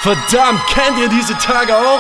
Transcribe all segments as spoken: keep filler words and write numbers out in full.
Verdammt, kennt ihr diese Tage auch?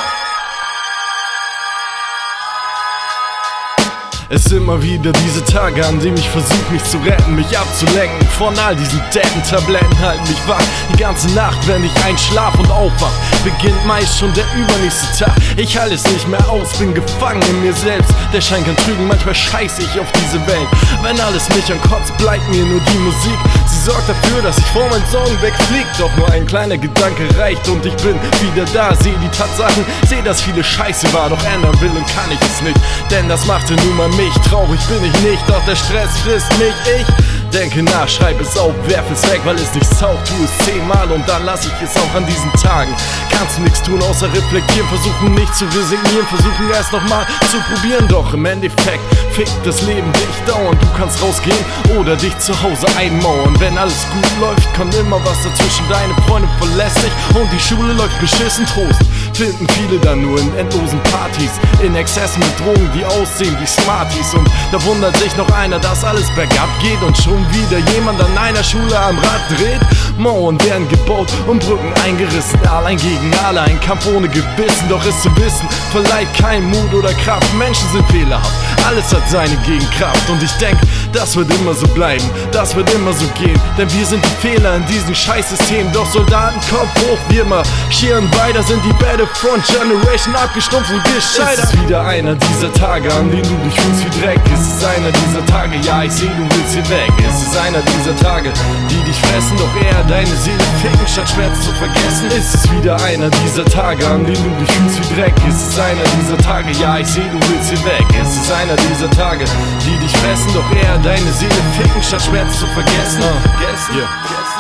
Es sind immer wieder diese Tage, an denen ich versuche mich zu retten, mich abzulenken von all diesen Deppen-Tabletten, halten mich wach. Die ganze Nacht, wenn ich einschlaf und aufwach, beginnt meist schon der übernächste Tag. Ich halte es nicht mehr aus, bin gefangen in mir selbst. Der Schein kann trügen, manchmal scheiße ich auf diese Welt. Wenn alles mich ankotzt, bleibt mir nur die Musik. Sie sorgt dafür, dass ich vor meinen Sorgen wegflieg. Doch nur ein kleiner Gedanke reicht und ich bin wieder da. Sehe die Tatsachen, sehe, dass viele Scheiße war, doch ändern will und kann ich es nicht. Denn das machte nun mal mich, traurig bin ich nicht, doch der Stress frisst mich. Ich denke nach, schreib es auf, werf es weg, weil es nichts taugt. Tu es zehnmal und dann lass ich es auch an diesen Tagen. Kannst du nichts tun, außer reflektieren, versuchen nicht zu resignieren, versuchen erst nochmal zu probieren. Doch im Endeffekt fickt das Leben dich dauernd. Du kannst rausgehen oder dich zu Hause einmauern. Wenn alles gut läuft, kommt immer was dazwischen. Deine Freundin verlässt dich und die Schule läuft beschissen. Trost finden viele dann nur in endlosen Partys, in Exzessen mit Drogen, die aussehen wie Smarties. Und da wundert sich noch einer, dass alles bergab geht und schon wieder jemand an einer Schule am Rad dreht. Mauern werden gebaut und Brücken eingerissen, allein gegen alle, ein Kampf ohne Gebissen. Doch es zu wissen, verleiht kein Mut oder Kraft. Menschen sind fehlerhaft, alles hat seine Gegenkraft. Und ich denk, das wird immer so bleiben, das wird immer so gehen, denn wir sind die Fehler in diesem Scheißsystem. Doch Soldaten, Kopf hoch, wir marschieren weiter, sind die Battlefront Generation, abgestumpft und gescheitert. Es ist wieder einer dieser Tage, an denen du dich fühlst wie Dreck. Es ist einer dieser Tage, ja ich seh, du willst hier weg. Es ist einer dieser Tage, die dich fressen, doch eher deine Seele ficken, statt Schmerz zu vergessen. Es ist wieder einer dieser Tage, an denen du dich fühlst wie Dreck. Es ist einer dieser Tage, ja ich seh, du willst hier weg. Es ist einer dieser Tage, die dich fressen, doch eher deine Seele ficken, statt Schmerz zu vergessen. Vergessen, yeah.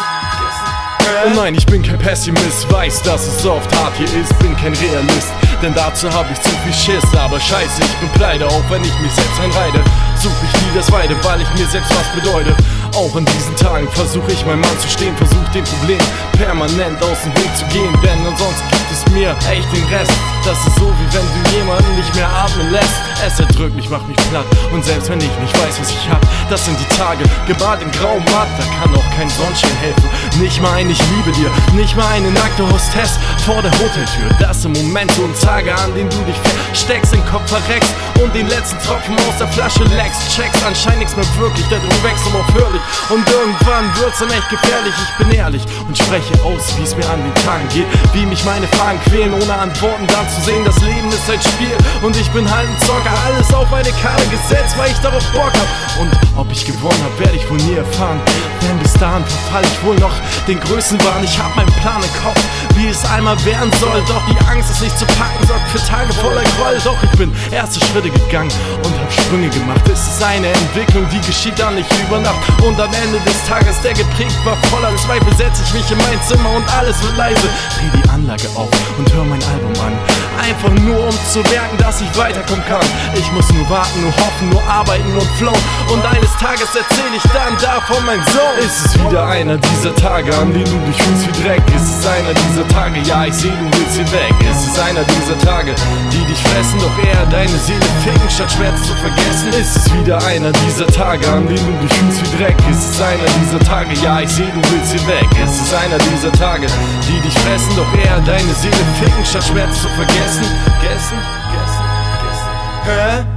Oh nein, ich bin kein Pessimist, weiß, dass es oft hart hier ist, bin kein Realist, denn dazu hab ich zu viel Schiss. Aber scheiße, ich bin pleite, auch wenn ich mich selbst einreite, such ich nie das Weite, weil ich mir selbst was bedeute. Auch in diesen Tagen versuche ich mein Mann zu stehen, versuch dem Problem permanent aus dem Weg zu gehen, denn ansonsten gibt es mir echt den Rest. Das ist so, wie wenn du jemanden nicht mehr atmen lässt. Es erdrückt mich, macht mich platt, und selbst wenn ich nicht weiß, was ich hab, das sind die Tage, gemalt in grau matt, da kann auch kein Sonnenschein helfen. Nicht mal ein Ich liebe dir, nicht mal eine nackte Hostess vor der Hoteltür. Das sind Momente und Tage, an denen du dich versteckst, den Kopf verreckst und den letzten Tropfen aus der Flasche leckst. Checkst anscheinend nichts mehr wirklich, der Druck wächst unaufhörlich und irgendwann wird's dann echt gefährlich. Ich bin ehrlich und spreche aus, wie es mir an den Tagen geht, wie mich meine Fragen quälen, ohne Antworten dann zu sehen. Das Leben ist ein Spiel und ich bin halt ein Zocker, alles auf eine Karte gesetzt, weil ich darauf Bock hab. Und ob ich gewonnen hab, werde ich wohl nie erfahren, denn bis dahin verfall ich wohl noch den größten Wahn. Ich hab meinen Plan im Kopf, wie es einmal werden soll, doch die Angst, es nicht zu packen, sorgt für Tage voller Groll. Doch ich bin erste Schritte gegangen und hab Sprünge gemacht. Es ist eine Entwicklung, die geschieht dann nicht über Nacht, und am Ende des Tages, der geprägt war voller Zweifel, setz ich mich in mein Zimmer und alles wird leise. Dreh die Anlage auf und hör mein Album an, einfach nur um zu merken, dass ich weiterkommen kann. Ich muss nur warten, nur hoffen, nur arbeiten und flowen, und eines Tages erzähl ich dann davon mein Sohn. Es ist wieder einer dieser Tage, an denen du dich fühlst wie Dreck. Es ist einer dieser Tage, ja ich seh, du willst hier weg. Es ist einer dieser Tage, die dich fressen, doch eher deine Seele ficken, statt Schmerz zu vergessen. Es ist wieder einer dieser Tage, an denen du dich fühlst wie Dreck. Es ist einer dieser Tage, ja ich seh, du willst hier weg. Es ist einer dieser Tage, die dich fressen, doch eher deine Seele ficken, statt Schmerz zu vergessen. Gessen, gessen, gessen. Hä?